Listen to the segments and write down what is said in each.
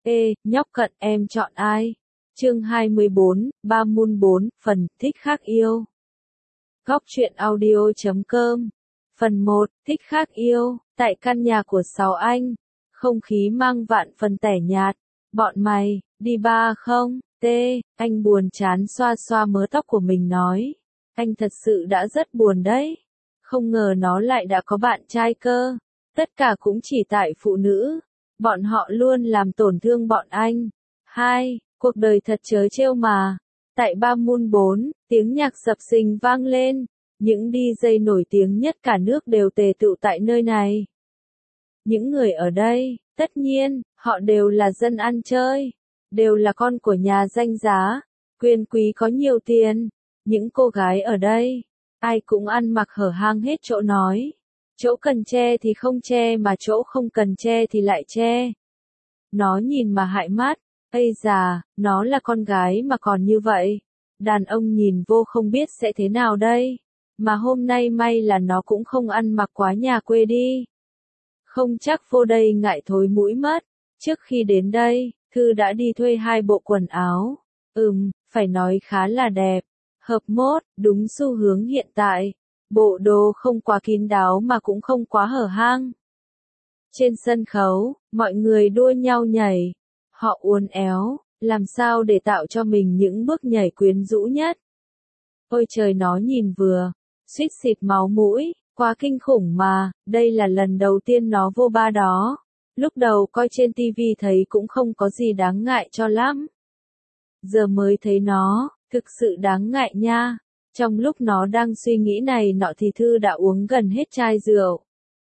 Ê, nhóc cận em chọn ai? Chương 24, Ba Mun 4, phần, thích khác yêu. Góc truyện audio.com. Phần 1, thích khác yêu, tại căn nhà của Sáu Anh. Không khí mang vạn phần tẻ nhạt. Bọn mày, đi ba không? Anh buồn chán xoa xoa mớ tóc của mình nói. Anh thật sự đã rất buồn đấy. Không ngờ nó lại đã có bạn trai cơ. Tất cả cũng chỉ tại phụ nữ. Bọn họ luôn làm tổn thương bọn anh. 2. Cuộc đời thật trớ trêu mà. Tại Ba Mun 4, tiếng nhạc sập sình vang lên. Những DJ nổi tiếng nhất cả nước đều tề tựu tại nơi này. Những người ở đây, tất nhiên, họ đều là dân ăn chơi. Đều là con của nhà danh giá. Quyền quý có nhiều tiền. Những cô gái ở đây, ai cũng ăn mặc hở hang hết chỗ nói. Chỗ cần che thì không che mà chỗ không cần che thì lại che. Nó nhìn mà hại mắt. Ây già, nó là con gái mà còn như vậy. Đàn ông nhìn vô không biết sẽ thế nào đây. Mà hôm nay may là nó cũng không ăn mặc quá nhà quê đi. Không chắc vô đây ngại thối mũi mất. Trước khi đến đây, Thư đã đi thuê 2 bộ quần áo. Phải nói khá là đẹp. Hợp mốt, đúng xu hướng hiện tại. Bộ đồ không quá kín đáo mà cũng không quá hở hang. Trên sân khấu, mọi người đua nhau nhảy. Họ uốn éo, làm sao để tạo cho mình những bước nhảy quyến rũ nhất. Ôi trời, nó nhìn vừa, suýt xịt máu mũi, quá kinh khủng mà, đây là lần đầu tiên nó vô ba đó. Lúc đầu coi trên TV thấy cũng không có gì đáng ngại cho lắm. Giờ mới thấy nó, thực sự đáng ngại nha. Trong lúc nó đang suy nghĩ này nọ thì Thư đã uống gần hết chai rượu.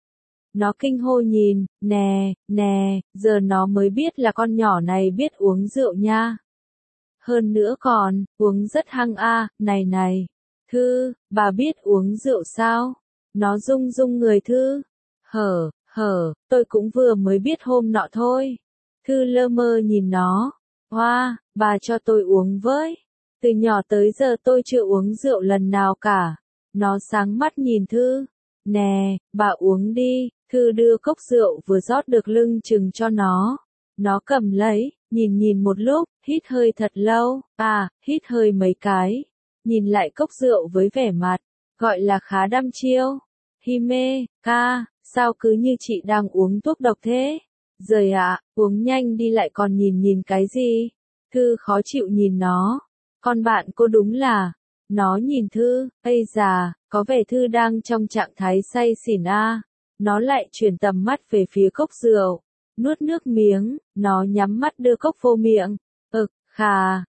Nó kinh hô nhìn, nè, giờ nó mới biết là con nhỏ này biết uống rượu nha. Hơn nữa còn, uống rất hăng a, này. Thư, bà biết uống rượu sao? Nó rung rung người Thư. Hở, tôi cũng vừa mới biết hôm nọ thôi. Thư lơ mơ nhìn nó. Hoa, bà cho tôi uống với. Từ nhỏ tới giờ tôi chưa uống rượu lần nào cả. Nó sáng mắt nhìn Thư. Nè, bà uống đi. Thư đưa cốc rượu vừa rót được lưng chừng cho nó. Nó cầm lấy, nhìn một lúc, hít hơi thật lâu, hít hơi mấy cái. Nhìn lại cốc rượu với vẻ mặt, gọi là khá đăm chiêu. Hime, ca, sao cứ như chị đang uống thuốc độc thế? Rời ạ, uống nhanh đi lại còn nhìn cái gì? Thư khó chịu nhìn nó. Con bạn cô đúng là. Nó nhìn Thư, ây già, có vẻ Thư đang trong trạng thái say xỉn a. Nó lại chuyển tầm mắt về phía cốc rượu. Nuốt nước miếng, nó nhắm mắt đưa cốc vô miệng. Khà,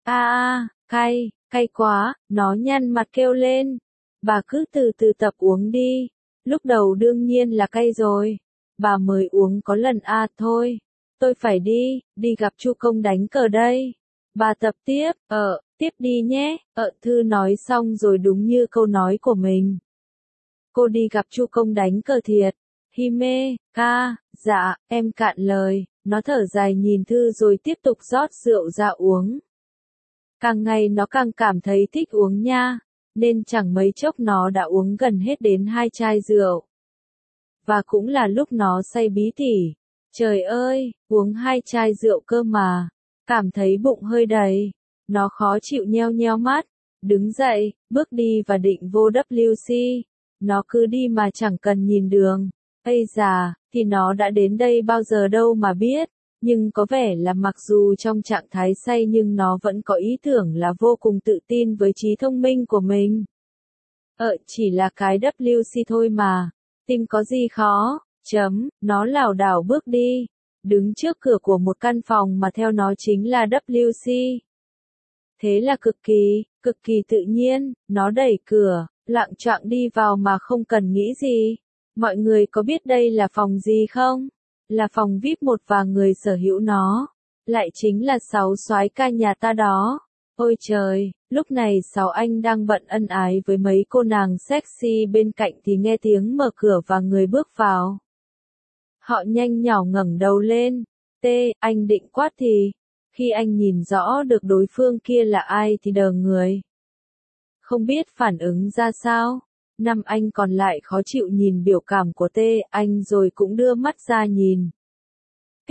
cay quá, nó nhăn mặt kêu lên. Bà cứ từ từ tập uống đi. Lúc đầu đương nhiên là cay rồi. Bà mới uống có lần thôi. Tôi phải đi gặp chu công đánh cờ đây. Bà tập tiếp, tiếp đi nhé. Thư nói xong rồi đúng như câu nói của mình. Cô đi gặp chu công đánh cờ thiệt. Hime, ca, dạ, em cạn lời. Nó thở dài nhìn Thư rồi tiếp tục rót rượu ra uống. Càng ngày nó càng cảm thấy thích uống nha. Nên chẳng mấy chốc nó đã uống gần hết đến 2 chai rượu. Và cũng là lúc nó say bí tỉ. Trời ơi, uống 2 chai rượu cơ mà. Cảm thấy bụng hơi đầy. Nó khó chịu nheo mắt. Đứng dậy, bước đi và định vô WC. Nó cứ đi mà chẳng cần nhìn đường. Ây già, thì nó đã đến đây bao giờ đâu mà biết. Nhưng có vẻ là mặc dù trong trạng thái say nhưng nó vẫn có ý tưởng là vô cùng tự tin với trí thông minh của mình. Chỉ là cái WC thôi mà. Tinh có gì khó, nó lảo đảo bước đi. Đứng trước cửa của một căn phòng mà theo nó chính là WC. Thế là cực kỳ tự nhiên, nó đẩy cửa, lạng choạng đi vào mà không cần nghĩ gì. Mọi người có biết đây là phòng gì không? Là phòng VIP một và người sở hữu nó. Lại chính là Sáu soái ca nhà ta đó. Ôi trời, lúc này Sáu Anh đang bận ân ái với mấy cô nàng sexy bên cạnh thì nghe tiếng mở cửa và người bước vào. Họ nhanh nhỏ ngẩng đầu lên. Anh định quát thì. Khi anh nhìn rõ được đối phương kia là ai thì đờ người. Không biết phản ứng ra sao. Năm anh còn lại khó chịu nhìn biểu cảm của anh rồi cũng đưa mắt ra nhìn.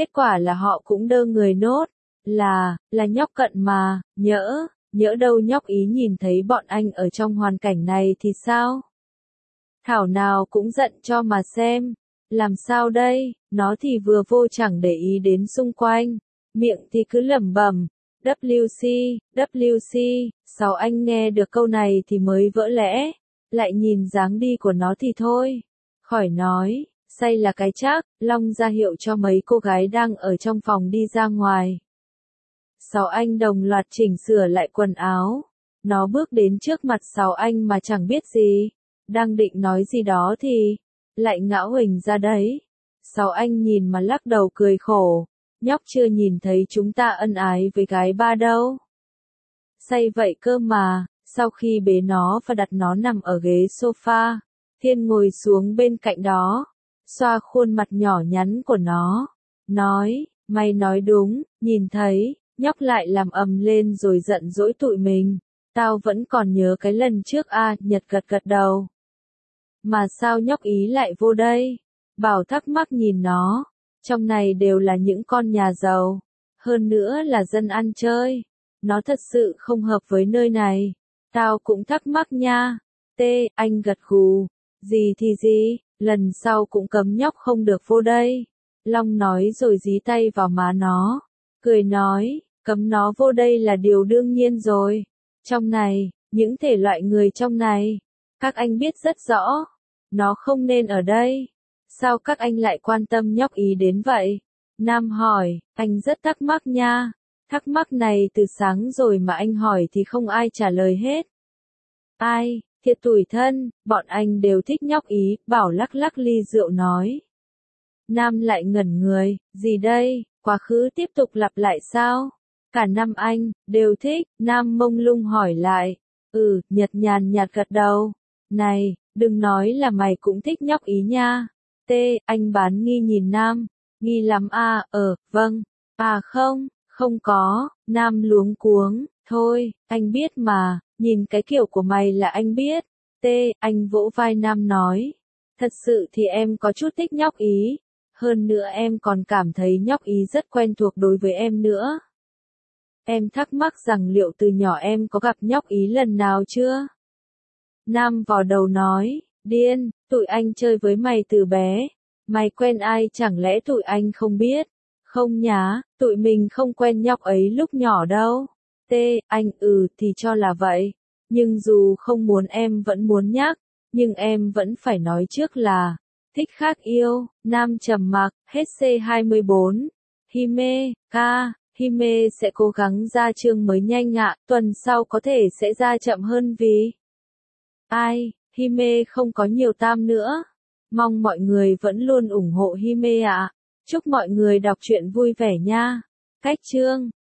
Kết quả là họ cũng đơ người nốt. Là nhóc Cận mà, nhỡ đâu nhóc Ý nhìn thấy bọn anh ở trong hoàn cảnh này thì sao? Thảo nào cũng giận cho mà xem. Làm sao đây, nó thì vừa vô chẳng để ý đến xung quanh, miệng thì cứ lẩm bẩm, WC, Sáu anh nghe được câu này thì mới vỡ lẽ, lại nhìn dáng đi của nó thì thôi. Khỏi nói, say là cái chắc, Long ra hiệu cho mấy cô gái đang ở trong phòng đi ra ngoài. Sáu anh đồng loạt chỉnh sửa lại quần áo. Nó bước đến trước mặt sáu anh mà chẳng biết gì. Đang định nói gì đó thì lại ngã huỳnh ra đấy. Sáu anh nhìn mà lắc đầu cười khổ. Nhóc chưa nhìn thấy chúng ta ân ái với gái ba đâu. Say vậy cơ mà. Sau khi bế nó và đặt nó nằm ở ghế sofa, Thiên ngồi xuống bên cạnh đó, xoa khuôn mặt nhỏ nhắn của nó, nói, mày nói đúng, nhìn thấy, nhóc lại làm ầm lên rồi giận dỗi tụi mình. Tao vẫn còn nhớ cái lần trước Nhật gật gật đầu. Mà sao nhóc Ý lại vô đây? Bảo thắc mắc nhìn nó. Trong này đều là những con nhà giàu. Hơn nữa là dân ăn chơi. Nó thật sự không hợp với nơi này. Tao cũng thắc mắc nha. Anh gật gù. Gì thì gì, lần sau cũng cấm nhóc không được vô đây. Long nói rồi dí tay vào má nó. Cười nói, cấm nó vô đây là điều đương nhiên rồi. Trong này, những thể loại người trong này, các anh biết rất rõ. Nó không nên ở đây. Sao các anh lại quan tâm nhóc Ý đến vậy? Nam hỏi, anh rất thắc mắc nha. Thắc mắc này từ sáng rồi mà anh hỏi thì không ai trả lời hết. Ai, thiệt tủi thân, bọn anh đều thích nhóc Ý, Bảo lắc lắc ly rượu nói. Nam lại ngẩn người, gì đây, quá khứ tiếp tục lặp lại sao? Cả năm anh, đều thích, Nam mông lung hỏi lại. Nhật nhàn nhạt gật đầu. Này, đừng nói là mày cũng thích nhóc Ý nha. Anh bán nghi nhìn Nam. Nghi lắm vâng. Không có, Nam luống cuống. Thôi, anh biết mà, nhìn cái kiểu của mày là anh biết. Anh vỗ vai Nam nói. Thật sự thì em có chút thích nhóc Ý. Hơn nữa em còn cảm thấy nhóc Ý rất quen thuộc đối với em nữa. Em thắc mắc rằng liệu từ nhỏ em có gặp nhóc Ý lần nào chưa? Nam vò đầu nói, điên, tụi anh chơi với mày từ bé. Mày quen ai chẳng lẽ tụi anh không biết? Không nhá, tụi mình không quen nhóc ấy lúc nhỏ đâu. Anh thì cho là vậy. Nhưng dù không muốn em vẫn muốn nhắc. Nhưng em vẫn phải nói trước là, thích khác yêu. Nam trầm mặc, hết C24. Hime sẽ cố gắng ra chương mới nhanh ạ, tuần sau có thể sẽ ra chậm hơn vì Hime không có nhiều tam nữa. Mong mọi người vẫn luôn ủng hộ Hime ạ. Chúc mọi người đọc truyện vui vẻ nha. Cách chương